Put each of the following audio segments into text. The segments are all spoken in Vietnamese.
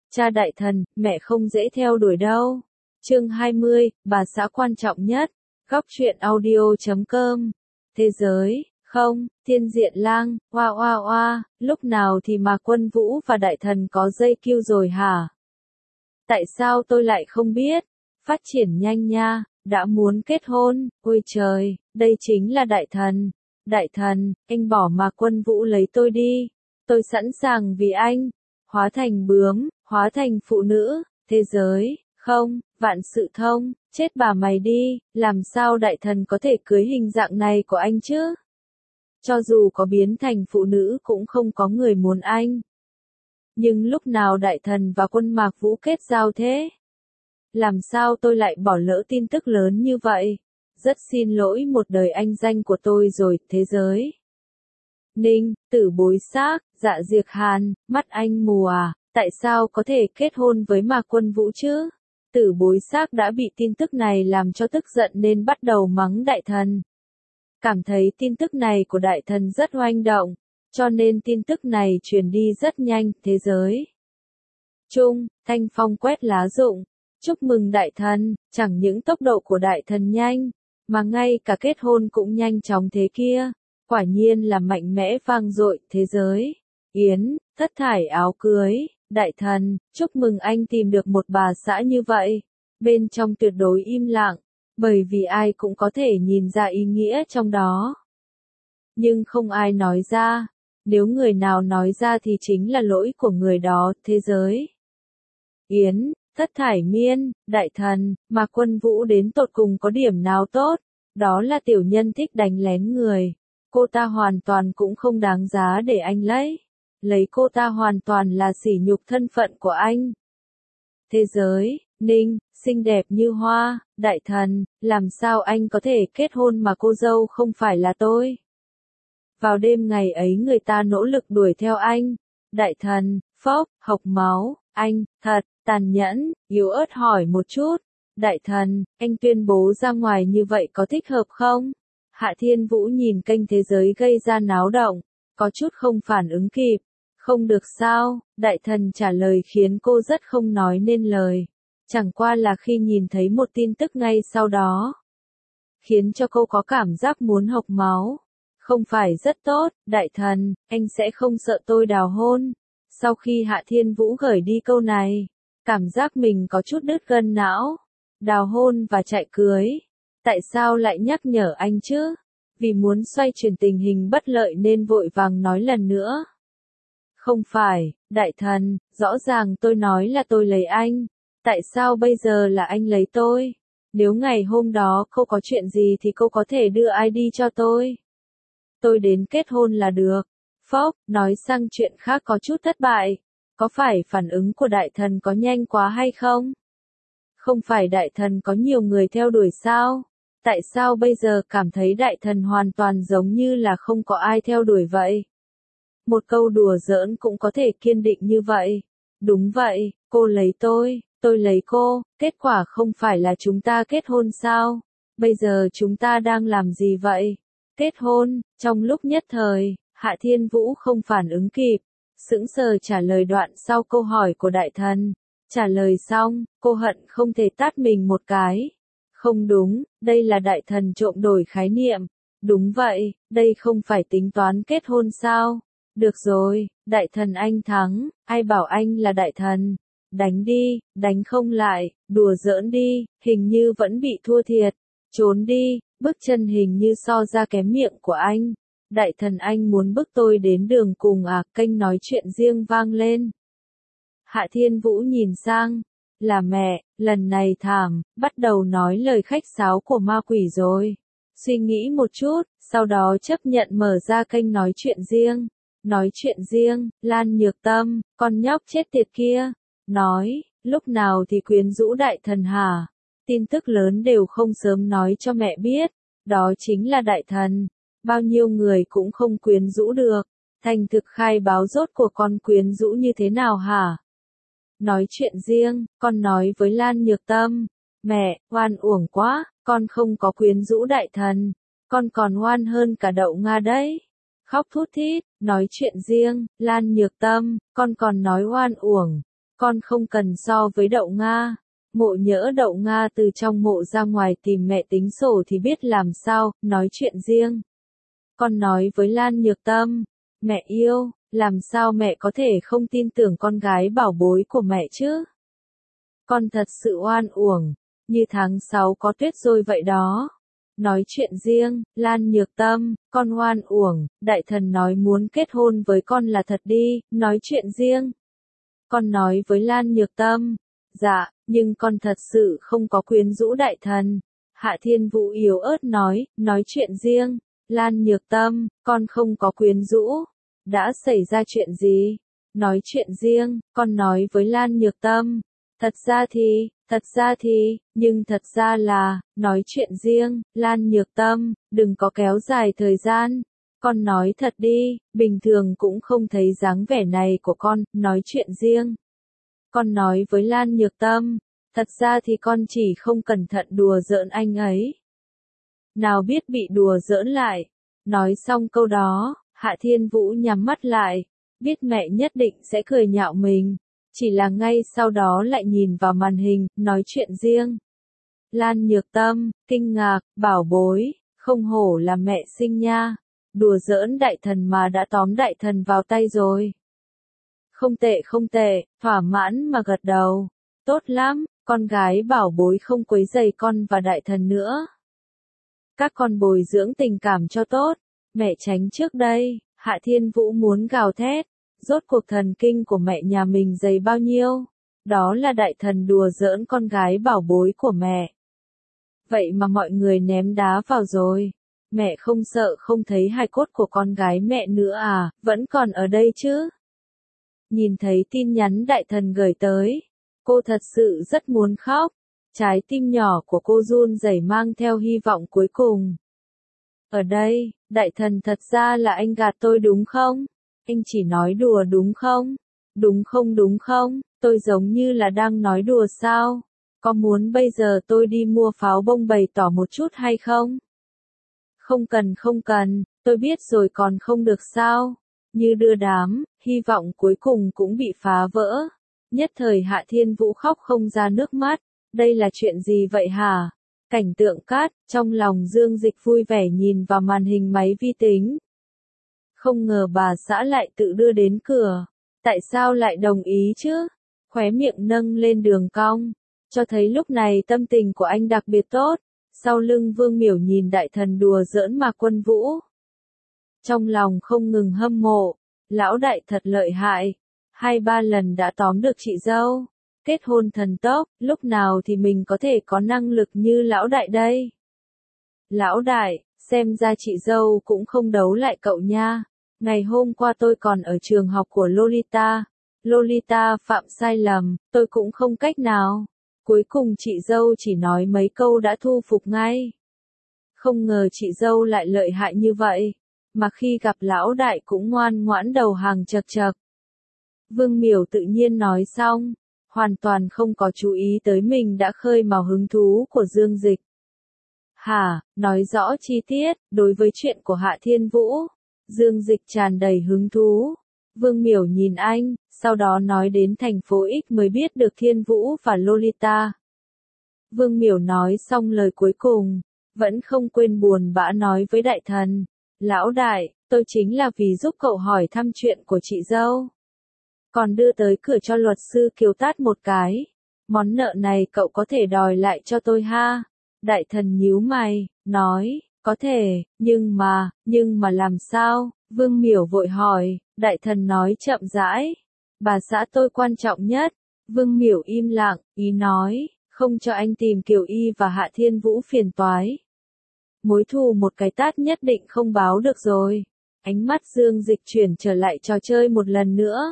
Cha đại thần, mẹ không dễ theo đuổi đâu. Chương 20, bà xã quan trọng nhất. Góc truyện audio.com. Thế giới, không, thiên diện lang, oa oa oa, lúc nào thì mà Quân Vũ và đại thần có dây kiu rồi hả? Tại sao tôi lại không biết? Phát triển nhanh nha, đã muốn kết hôn, ôi trời, đây chính là đại thần. Đại thần, anh bỏ mà Quân Vũ lấy tôi đi. Tôi sẵn sàng vì anh. Hóa thành bướm, hóa thành phụ nữ, thế giới, không, vạn sự thông, chết bà mày đi, làm sao đại thần có thể cưới hình dạng này của anh chứ? Cho dù có biến thành phụ nữ cũng không có người muốn anh. Nhưng lúc nào đại thần và Quân Mạc Vũ kết giao thế? Làm sao tôi lại bỏ lỡ tin tức lớn như vậy? Rất xin lỗi một đời anh danh của tôi rồi, thế giới. Ninh, Tử Bối Xác, Dạ Diệc Hàn, mắt anh mù à, tại sao có thể kết hôn với Mạc Quân Vũ chứ? Tử Bối Xác đã bị tin tức này làm cho tức giận nên bắt đầu mắng đại thần. Cảm thấy tin tức này của đại thần rất oanh động, cho nên tin tức này truyền đi rất nhanh, thế giới. Trung, thanh phong quét lá rụng, chúc mừng đại thần, chẳng những tốc độ của đại thần nhanh, mà ngay cả kết hôn cũng nhanh chóng thế kia. Quả nhiên là mạnh mẽ vang dội, thế giới. Yến, thất thải áo cưới, đại thần, chúc mừng anh tìm được một bà xã như vậy. Bên trong tuyệt đối im lặng, bởi vì ai cũng có thể nhìn ra ý nghĩa trong đó. Nhưng không ai nói ra, nếu người nào nói ra thì chính là lỗi của người đó, thế giới. Yến, thất thải miên, đại thần, mà Quân Vũ đến tột cùng có điểm nào tốt, đó là tiểu nhân thích đánh lén người. Cô ta hoàn toàn cũng không đáng giá để anh lấy cô ta hoàn toàn là sỉ nhục thân phận của anh. Thế giới, Ninh, xinh đẹp như hoa, đại thần, làm sao anh có thể kết hôn mà cô dâu không phải là tôi? Vào đêm ngày ấy người ta nỗ lực đuổi theo anh. Đại thần, phốc, hộc máu, anh, thật, tàn nhẫn, yếu ớt hỏi một chút. Đại thần, anh tuyên bố ra ngoài như vậy có thích hợp không? Hạ Thiên Vũ nhìn kênh thế giới gây ra náo động, có chút không phản ứng kịp. Không được sao, đại thần trả lời khiến cô rất không nói nên lời. Chẳng qua là khi nhìn thấy một tin tức ngay sau đó, khiến cho cô có cảm giác muốn hộc máu. Không phải rất tốt, đại thần, anh sẽ không sợ tôi đào hôn. Sau khi Hạ Thiên Vũ gửi đi câu này, cảm giác mình có chút đứt gân não. Đào hôn và chạy cưới. Tại sao lại nhắc nhở anh chứ? Vì muốn xoay chuyển tình hình bất lợi nên vội vàng nói lần nữa. Không phải, đại thần, rõ ràng tôi nói là tôi lấy anh. Tại sao bây giờ là anh lấy tôi? Nếu ngày hôm đó cô có chuyện gì thì cô có thể đưa ai đi cho tôi. Tôi đến kết hôn là được. Phốc, nói sang chuyện khác có chút thất bại. Có phải phản ứng của đại thần có nhanh quá hay không? Không phải đại thần có nhiều người theo đuổi sao? Tại sao bây giờ cảm thấy đại thần hoàn toàn giống như là không có ai theo đuổi vậy? Một câu đùa giỡn cũng có thể kiên định như vậy. Đúng vậy, cô lấy tôi lấy cô, kết quả không phải là chúng ta kết hôn sao? Bây giờ chúng ta đang làm gì vậy? Kết hôn, trong lúc nhất thời, Hạ Thiên Vũ không phản ứng kịp, sững sờ trả lời đoạn sau câu hỏi của đại thần. Trả lời xong, cô hận không thể tát mình một cái. Không đúng, đây là đại thần trộm đổi khái niệm. Đúng vậy, đây không phải tính toán kết hôn sao? Được rồi, đại thần anh thắng, ai bảo anh là đại thần? Đánh đi, đánh không lại, đùa giỡn đi, hình như vẫn bị thua thiệt. Trốn đi, bước chân hình như so ra kém miệng của anh. Đại thần anh muốn bức tôi đến đường cùng à, kênh nói chuyện riêng vang lên. Hạ Thiên Vũ nhìn sang, là mẹ, lần này thảm, bắt đầu nói lời khách sáo của ma quỷ rồi. Suy nghĩ một chút, sau đó chấp nhận mở ra kênh nói chuyện riêng. Nói chuyện riêng, Lan Nhược Tâm, con nhóc chết tiệt kia. Nói, lúc nào thì quyến rũ đại thần hả? Tin tức lớn đều không sớm nói cho mẹ biết. Đó chính là đại thần. Bao nhiêu người cũng không quyến rũ được. Thành thực khai báo rốt của con quyến rũ như thế nào hả? Nói chuyện riêng, con nói với Lan Nhược Tâm. Mẹ, oan uổng quá, con không có quyến rũ đại thần. Con còn oan hơn cả đậu Nga đấy. Khóc thút thít, nói chuyện riêng, Lan Nhược Tâm, con còn nói oan uổng. con không cần so với Đậu Nga. Mộ Nhỡ Đậu Nga từ trong mộ ra ngoài tìm mẹ tính sổ thì biết làm sao, nói chuyện riêng. Con nói với Lan Nhược Tâm, mẹ yêu, làm sao mẹ có thể không tin tưởng con gái bảo bối của mẹ chứ? Con thật sự oan uổng, như tháng 6 có tuyết rơi vậy đó. Nói chuyện riêng, Lan Nhược Tâm, con oan uổng, đại thần nói muốn kết hôn với con là thật đi, nói chuyện riêng. Con nói với Lan Nhược Tâm, dạ, nhưng con thật sự không có quyến rũ đại thần. Hạ Thiên Vũ yếu ớt nói chuyện riêng, Lan Nhược Tâm, con không có quyến rũ. Đã xảy ra chuyện gì? Nói chuyện riêng, con nói với Lan Nhược Tâm. Thật ra thì, nhưng thật ra là, nói chuyện riêng, Lan Nhược Tâm, đừng có kéo dài thời gian. Con nói thật đi, bình thường cũng không thấy dáng vẻ này của con, nói chuyện riêng. Con nói với Lan Nhược Tâm, thật ra thì con chỉ không cẩn thận đùa giỡn anh ấy. Nào biết bị đùa giỡn lại. Nói xong câu đó, Hạ Thiên Vũ nhắm mắt lại, biết mẹ nhất định sẽ cười nhạo mình. Chỉ là ngay sau đó lại nhìn vào màn hình, nói chuyện riêng. Lan Nhược Tâm, kinh ngạc, bảo bối, không hổ là mẹ sinh nha. Đùa giỡn đại thần mà đã tóm đại thần vào tay rồi. Không tệ, thỏa mãn mà gật đầu. Tốt lắm, con gái bảo bối không quấy rầy con và đại thần nữa. Các con bồi dưỡng tình cảm cho tốt. Mẹ tránh trước đây, Hạ Thiên Vũ muốn gào thét. Rốt cuộc thần kinh của mẹ nhà mình dày bao nhiêu? Đó là đại thần đùa giỡn con gái bảo bối của mẹ. Vậy mà mọi người ném đá vào rồi. Mẹ không sợ không thấy hài cốt của con gái mẹ nữa à, vẫn còn ở đây chứ? Nhìn thấy tin nhắn đại thần gửi tới, cô thật sự rất muốn khóc. Trái tim nhỏ của cô run rẩy mang theo hy vọng cuối cùng. Ở đây, đại thần thật ra là anh gạt tôi đúng không? Anh chỉ nói đùa đúng không? Đúng không? Tôi giống như là đang nói đùa sao? Có muốn bây giờ tôi đi mua pháo bông bày tỏ một chút hay không? Không cần, tôi biết rồi còn không được sao? Như đưa đám, hy vọng cuối cùng cũng bị phá vỡ. Nhất thời Hạ Thiên Vũ khóc không ra nước mắt. Đây là chuyện gì vậy hả? Cảnh tượng cát, trong lòng Dương Dịch vui vẻ nhìn vào màn hình máy vi tính. Không ngờ bà xã lại tự đưa đến cửa. Tại sao lại đồng ý chứ? Khóe miệng nâng lên đường cong, cho thấy lúc này tâm tình của anh đặc biệt tốt. Sau lưng Vương Miểu nhìn đại thần đùa giỡn Mạc Quân Vũ. Trong lòng không ngừng hâm mộ, lão đại thật lợi hại, 2-3 lần đã tóm được chị dâu. Kết hôn thần tốc, lúc nào thì mình có thể có năng lực như lão đại đây? Lão đại, xem ra chị dâu cũng không đấu lại cậu nha. Ngày hôm qua tôi còn ở trường học của Lolita. Lolita phạm sai lầm, tôi cũng không cách nào. Cuối cùng chị dâu chỉ nói mấy câu đã thu phục ngay. Không ngờ chị dâu lại lợi hại như vậy, mà khi gặp lão đại cũng ngoan ngoãn đầu hàng chật chật. Vương Miểu tự nhiên nói xong, hoàn toàn không có chú ý tới mình đã khơi mào hứng thú của Dương Dịch. Hả, nói rõ chi tiết, đối với chuyện của Hạ Thiên Vũ. Dương Dịch tràn đầy hứng thú. Vương Miểu nhìn anh, sau đó nói đến thành phố X mới biết được Thiên Vũ và Lolita. Vương Miểu nói xong lời cuối cùng, vẫn không quên buồn bã nói với đại thần. Lão đại, tôi chính là vì giúp cậu hỏi thăm chuyện của chị dâu. Còn đưa tới cửa cho luật sư Kiều tát một cái. Món nợ này cậu có thể đòi lại cho tôi ha? Đại thần nhíu mày, nói, có thể, nhưng mà làm sao? Vương Miểu vội hỏi, đại thần nói chậm rãi. Bà xã tôi quan trọng nhất. Vương Miểu im lặng, ý nói, không cho anh tìm Kiều Y và Hạ Thiên Vũ phiền toái. Mối thù một cái tát nhất định không báo được rồi. Ánh mắt Dương Dịch chuyển trở lại trò chơi một lần nữa.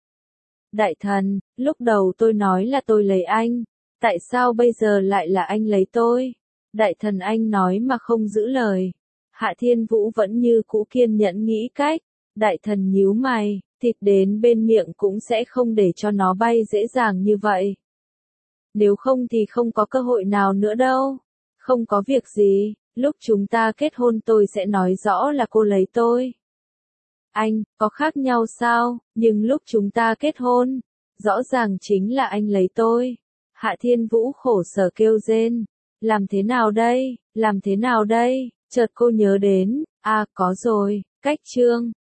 Đại thần, lúc đầu tôi nói là tôi lấy anh. Tại sao bây giờ lại là anh lấy tôi? Đại thần anh nói mà không giữ lời. Hạ Thiên Vũ vẫn như cũ kiên nhẫn nghĩ cách. Đại thần nhíu mày, thịt đến bên miệng cũng sẽ không để cho nó bay dễ dàng như vậy. Nếu không thì không có cơ hội nào nữa đâu. Không có việc gì, lúc chúng ta kết hôn tôi sẽ nói rõ là cô lấy tôi. Anh, có khác nhau sao, nhưng lúc chúng ta kết hôn, Rõ ràng chính là anh lấy tôi. Hạ Thiên Vũ khổ sở kêu rên. Làm thế nào đây? Làm thế nào đây? Chợt cô nhớ đến, có rồi, cách chương.